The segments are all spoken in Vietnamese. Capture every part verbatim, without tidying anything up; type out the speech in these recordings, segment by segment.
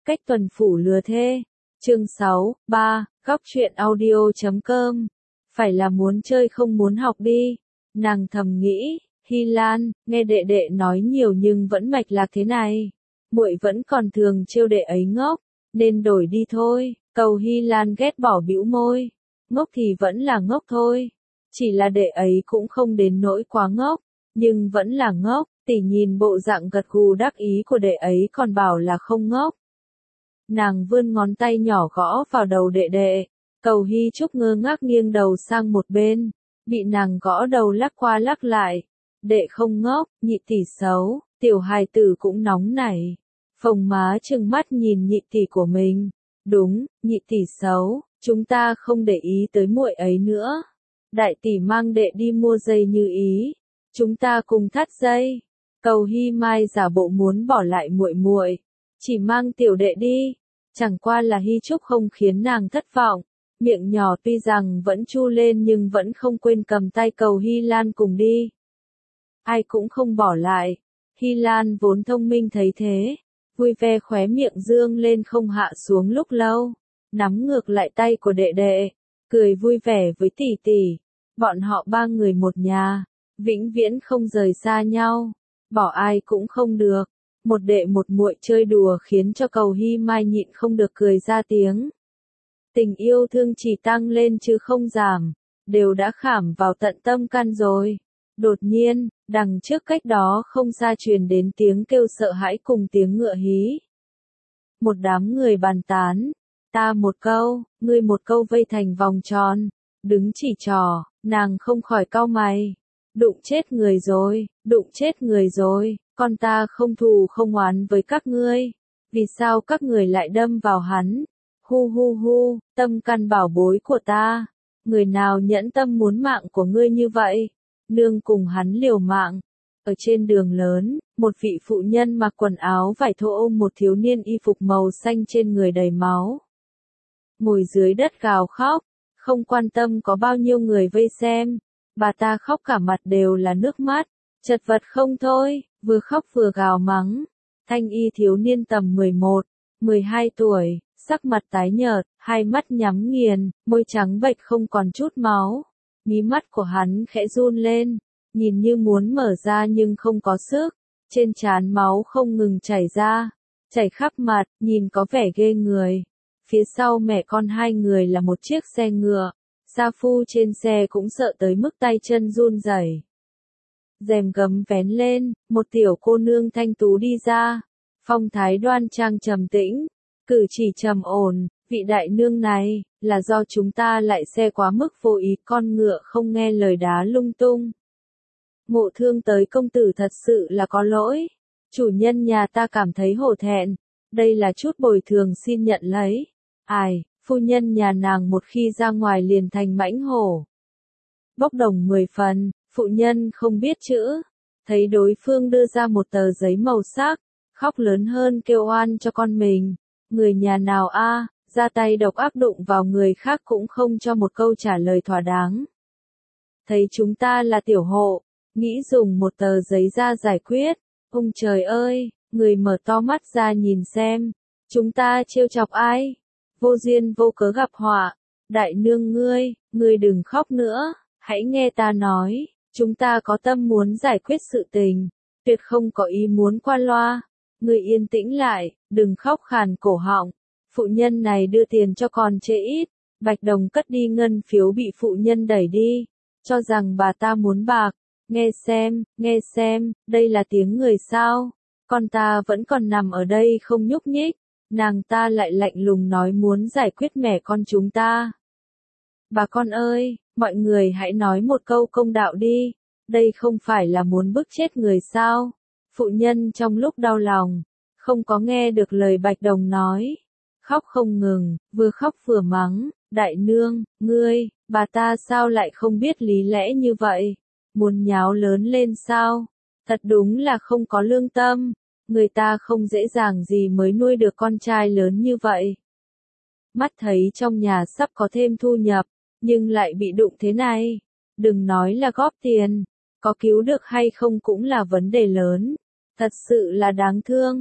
Cách tuần phủ lừa thê. Chương sáu, ba, góc truyện audio chấm com. Phải là muốn chơi không muốn học đi. Nàng thầm nghĩ, Hy Lan, nghe đệ đệ nói nhiều nhưng vẫn mạch lạc thế này. Muội vẫn còn thường trêu đệ ấy ngốc, nên đổi đi thôi. Cầu Hy Lan ghét bỏ bĩu môi. Ngốc thì vẫn là ngốc thôi. Chỉ là đệ ấy cũng không đến nỗi quá ngốc, nhưng vẫn là ngốc. Tỷ nhìn bộ dạng gật gù đắc ý của đệ ấy còn bảo là không ngốc. Nàng vươn ngón tay nhỏ gõ vào đầu đệ đệ. Cầu Hy Trúc ngơ ngác nghiêng đầu sang một bên, bị nàng gõ đầu lắc qua lắc lại. Đệ không ngốc, nhị tỷ xấu, tiểu hài tử cũng nóng nảy. Phồng má trừng mắt nhìn nhị tỷ của mình. Đúng, nhị tỷ xấu, chúng ta không để ý tới muội ấy nữa. Đại tỷ mang đệ đi mua dây như ý, chúng ta cùng thắt dây. Cầu Hy Mai giả bộ muốn bỏ lại muội muội, chỉ mang tiểu đệ đi. Chẳng qua là Hy Trúc không khiến nàng thất vọng, miệng nhỏ tuy rằng vẫn chu lên nhưng vẫn không quên cầm tay cầu Hy Lan cùng đi. Ai cũng không bỏ lại. Hy Lan vốn thông minh thấy thế, vui vẻ khóe miệng dương lên không hạ xuống lúc lâu, nắm ngược lại tay của đệ đệ, cười vui vẻ với tỷ tỷ. Bọn họ ba người một nhà, vĩnh viễn không rời xa nhau, bỏ ai cũng không được. Một đệ một muội chơi đùa khiến cho cầu Hy Mai nhịn không được cười ra tiếng. Tình yêu thương chỉ tăng lên chứ không giảm, đều đã khảm vào tận tâm can rồi. Đột nhiên, đằng trước cách đó không xa truyền đến tiếng kêu sợ hãi cùng tiếng ngựa hí. Một đám người bàn tán, ta một câu, ngươi một câu vây thành vòng tròn, đứng chỉ trò, nàng không khỏi cau mày. Đụng chết người rồi, đụng chết người rồi, con ta không thù không oán với các ngươi, vì sao các người lại đâm vào hắn? Hu hu hu, tâm căn bảo bối của ta, người nào nhẫn tâm muốn mạng của ngươi như vậy? Nương cùng hắn liều mạng. Ở trên đường lớn, một vị phụ nhân mặc quần áo vải thô ôm một thiếu niên y phục màu xanh trên người đầy máu. Ngồi dưới đất gào khóc, không quan tâm có bao nhiêu người vây xem. Bà ta khóc cả mặt đều là nước mắt, chật vật không thôi, vừa khóc vừa gào mắng. Thanh y thiếu niên tầm mười một, mười hai tuổi, sắc mặt tái nhợt, hai mắt nhắm nghiền, môi trắng bệch không còn chút máu. Mí mắt của hắn khẽ run lên, nhìn như muốn mở ra nhưng không có sức, trên trán máu không ngừng chảy ra, chảy khắp mặt, nhìn có vẻ ghê người. Phía sau mẹ con hai người là một chiếc xe ngựa, sa phu trên xe cũng sợ tới mức tay chân run rẩy. Rèm gấm vén lên, một tiểu cô nương thanh tú đi ra, phong thái đoan trang trầm tĩnh, cử chỉ trầm ổn. Vị đại nương này, là do chúng ta lại xe quá mức vô ý, con ngựa không nghe lời đá lung tung. Ngộ thương tới công tử thật sự là có lỗi. Chủ nhân nhà ta cảm thấy hổ thẹn, đây là chút bồi thường xin nhận lấy. Ai, phu nhân nhà nàng một khi ra ngoài liền thành mãnh hổ. Bốc đồng mười phần, phụ nhân không biết chữ, thấy đối phương đưa ra một tờ giấy màu sắc, khóc lớn hơn kêu oan cho con mình. Người nhà nào a? Ra tay độc ác đụng vào người khác cũng không cho một câu trả lời thỏa đáng. Thấy chúng ta là tiểu hộ, nghĩ dùng một tờ giấy ra giải quyết. Ông trời ơi, người mở to mắt ra nhìn xem, chúng ta trêu chọc ai? Vô duyên vô cớ gặp họa. Đại nương ngươi, ngươi đừng khóc nữa, hãy nghe ta nói, chúng ta có tâm muốn giải quyết sự tình, tuyệt không có ý muốn qua loa. Ngươi yên tĩnh lại, đừng khóc khàn cổ họng. Phụ nhân này đưa tiền cho con chê ít, Bạch Đồng cất đi ngân phiếu bị phụ nhân đẩy đi, cho rằng bà ta muốn bạc. Nghe xem, nghe xem, đây là tiếng người sao? Con ta vẫn còn nằm ở đây không nhúc nhích, nàng ta lại lạnh lùng nói muốn giải quyết mẹ con chúng ta. Bà con ơi, mọi người hãy nói một câu công đạo đi, đây không phải là muốn bức chết người sao? Phụ nhân trong lúc đau lòng, không có nghe được lời Bạch Đồng nói. Khóc không ngừng, vừa khóc vừa mắng, đại nương, ngươi, bà ta sao lại không biết lý lẽ như vậy? Muốn nháo lớn lên sao? Thật đúng là không có lương tâm, người ta không dễ dàng gì mới nuôi được con trai lớn như vậy. Mắt thấy trong nhà sắp có thêm thu nhập, nhưng lại bị đụng thế này. Đừng nói là góp tiền, có cứu được hay không cũng là vấn đề lớn. Thật sự là đáng thương.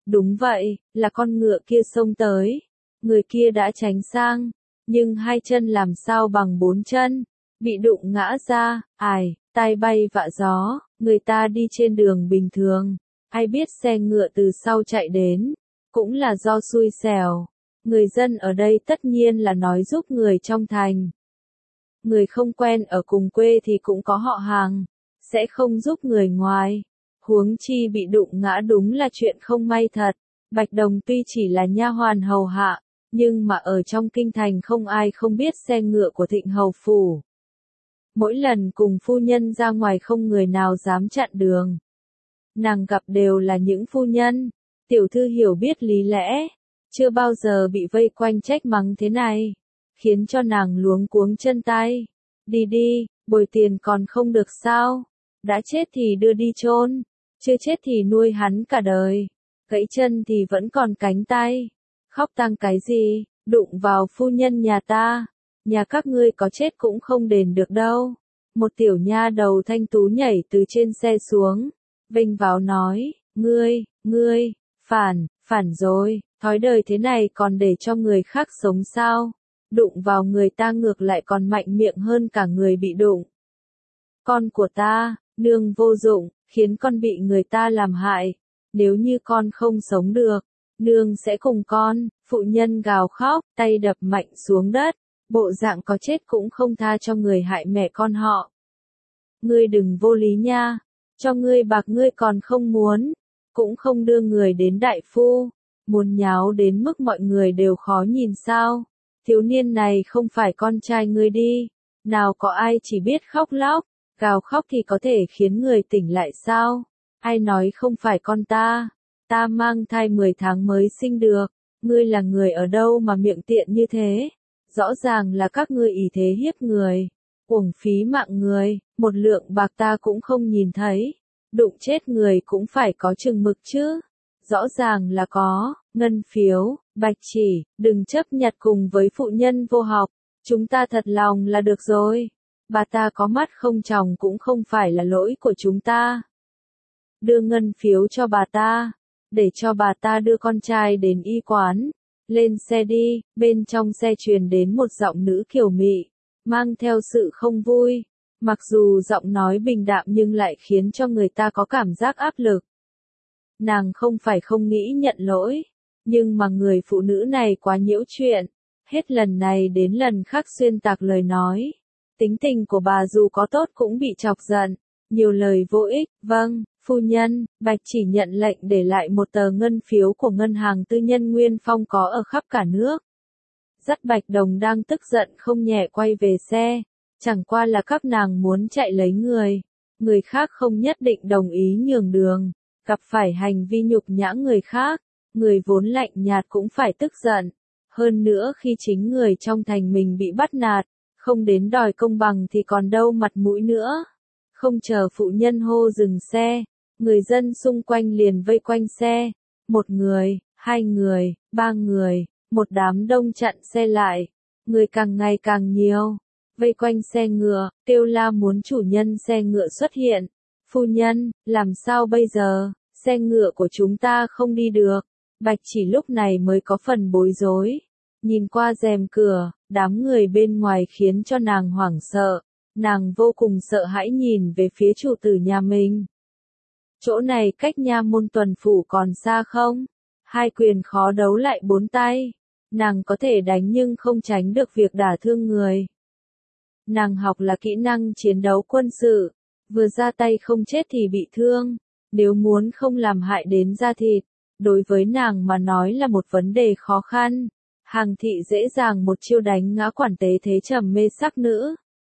Đúng vậy, là con ngựa kia xông tới. Người kia đã tránh sang, nhưng hai chân làm sao bằng bốn chân, bị đụng ngã ra, ải, tai bay vạ gió, người ta đi trên đường bình thường, ai biết xe ngựa từ sau chạy đến, cũng là do xui xẻo. Người dân ở đây tất nhiên là nói giúp người trong thành. Người không quen ở cùng quê thì cũng có họ hàng, sẽ không giúp người ngoài. Huống chi bị đụng ngã đúng là chuyện không may thật. Bạch Đồng tuy chỉ là nha hoàn hầu hạ, nhưng mà ở trong kinh thành không ai không biết xe ngựa của Thịnh Hầu Phủ. Mỗi lần cùng phu nhân ra ngoài không người nào dám chặn đường. Nàng gặp đều là những phu nhân, tiểu thư hiểu biết lý lẽ, chưa bao giờ bị vây quanh trách mắng thế này, khiến cho nàng luống cuống chân tay. Đi đi, bồi tiền còn không được sao? Đã chết thì đưa đi chôn, chưa chết thì nuôi hắn cả đời. Gãy chân thì vẫn còn cánh tay. Khóc tang cái gì, đụng vào phu nhân nhà ta. Nhà các ngươi có chết cũng không đền được đâu. Một tiểu nha đầu thanh tú nhảy từ trên xe xuống, vênh váo nói, ngươi, ngươi, phản, phản rồi, thói đời thế này còn để cho người khác sống sao? Đụng vào người ta ngược lại còn mạnh miệng hơn cả người bị đụng. Con của ta, nương vô dụng, khiến con bị người ta làm hại. Nếu như con không sống được, nương sẽ cùng con. Phụ nhân gào khóc, tay đập mạnh xuống đất, bộ dạng có chết cũng không tha cho người hại mẹ con họ. Ngươi đừng vô lý nha, cho ngươi bạc ngươi còn không muốn, cũng không đưa người đến đại phu, muốn nháo đến mức mọi người đều khó nhìn sao. Thiếu niên này không phải con trai ngươi đi, nào có ai chỉ biết khóc lóc, gào khóc thì có thể khiến người tỉnh lại sao? Ai nói không phải con ta, ta mang thai mười tháng mới sinh được, ngươi là người ở đâu mà miệng tiện như thế? Rõ ràng là các ngươi ỷ thế hiếp người, uổng phí mạng người, một lượng bạc ta cũng không nhìn thấy, đụng chết người cũng phải có chừng mực chứ. Rõ ràng là có, ngân phiếu, bạch chỉ, đừng chấp nhặt cùng với phụ nhân vô học, chúng ta thật lòng là được rồi. Bà ta có mắt không tròng cũng không phải là lỗi của chúng ta. Đưa ngân phiếu cho bà ta, để cho bà ta đưa con trai đến y quán. Lên xe đi, bên trong xe truyền đến một giọng nữ kiều mị, mang theo sự không vui. Mặc dù giọng nói bình đạm nhưng lại khiến cho người ta có cảm giác áp lực. Nàng không phải không nghĩ nhận lỗi, nhưng mà người phụ nữ này quá nhiễu chuyện, hết lần này đến lần khác xuyên tạc lời nói. Tính tình của bà dù có tốt cũng bị chọc giận, nhiều lời vô ích. Vâng, phu nhân, Bạch chỉ nhận lệnh để lại một tờ ngân phiếu của ngân hàng tư nhân Nguyên Phong có ở khắp cả nước. Dắt Bạch Đồng đang tức giận không nhẹ quay về xe, chẳng qua là các nàng muốn chạy lấy người, người khác không nhất định đồng ý nhường đường, gặp phải hành vi nhục nhã người khác, người vốn lạnh nhạt cũng phải tức giận, hơn nữa khi chính người trong thành mình bị bắt nạt, không đến đòi công bằng thì còn đâu mặt mũi nữa. Không chờ phụ nhân hô dừng xe, người dân xung quanh liền vây quanh xe, một người, hai người, ba người, một đám đông chặn xe lại, người càng ngày càng nhiều, vây quanh xe ngựa, kêu la muốn chủ nhân xe ngựa xuất hiện. Phu nhân, làm sao bây giờ, xe ngựa của chúng ta không đi được. Bạch chỉ lúc này mới có phần bối rối, nhìn qua rèm cửa, đám người bên ngoài khiến cho nàng hoảng sợ, nàng vô cùng sợ hãi nhìn về phía chủ tử nhà mình. Chỗ này cách nha môn tuần phủ còn xa không? Hai quyền khó đấu lại bốn tay, nàng có thể đánh nhưng không tránh được việc đả thương người. Nàng học là kỹ năng chiến đấu quân sự, vừa ra tay không chết thì bị thương, nếu muốn không làm hại đến da thịt, đối với nàng mà nói là một vấn đề khó khăn. Hàng thị dễ dàng một chiêu đánh ngã quản tế thế trầm mê sắc nữ,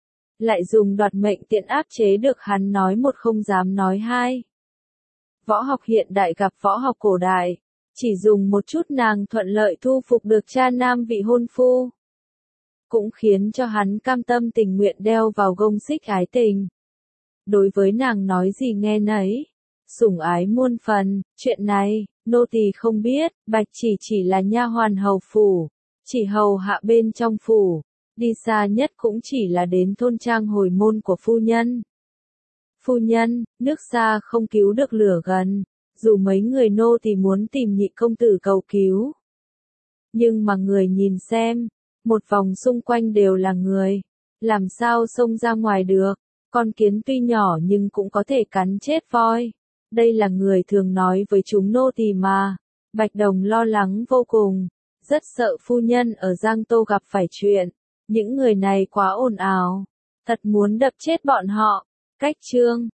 lại dùng đoạt mệnh tiện áp chế được hắn nói một không dám nói hai. Võ học hiện đại gặp võ học cổ đại, chỉ dùng một chút nàng thuận lợi thu phục được cha nam vị hôn phu, cũng khiến cho hắn cam tâm tình nguyện đeo vào gông xích ái tình. Đối với nàng nói gì nghe nấy, sủng ái muôn phần, chuyện này, nô tỳ không biết, Bạch chỉ chỉ là nha hoàn hầu phủ, chỉ hầu hạ bên trong phủ, đi xa nhất cũng chỉ là đến thôn trang hồi môn của phu nhân. Phu nhân, nước xa không cứu được lửa gần, dù mấy người nô tỳ muốn tìm nhị công tử cầu cứu. Nhưng mà người nhìn xem, một vòng xung quanh đều là người, làm sao xông ra ngoài được, con kiến tuy nhỏ nhưng cũng có thể cắn chết voi. Đây là người thường nói với chúng nô tỳ mà. Bạch Đồng lo lắng vô cùng, rất sợ phu nhân ở Giang Tô gặp phải chuyện. Những người này quá ồn ào, thật muốn đập chết bọn họ. Cách chương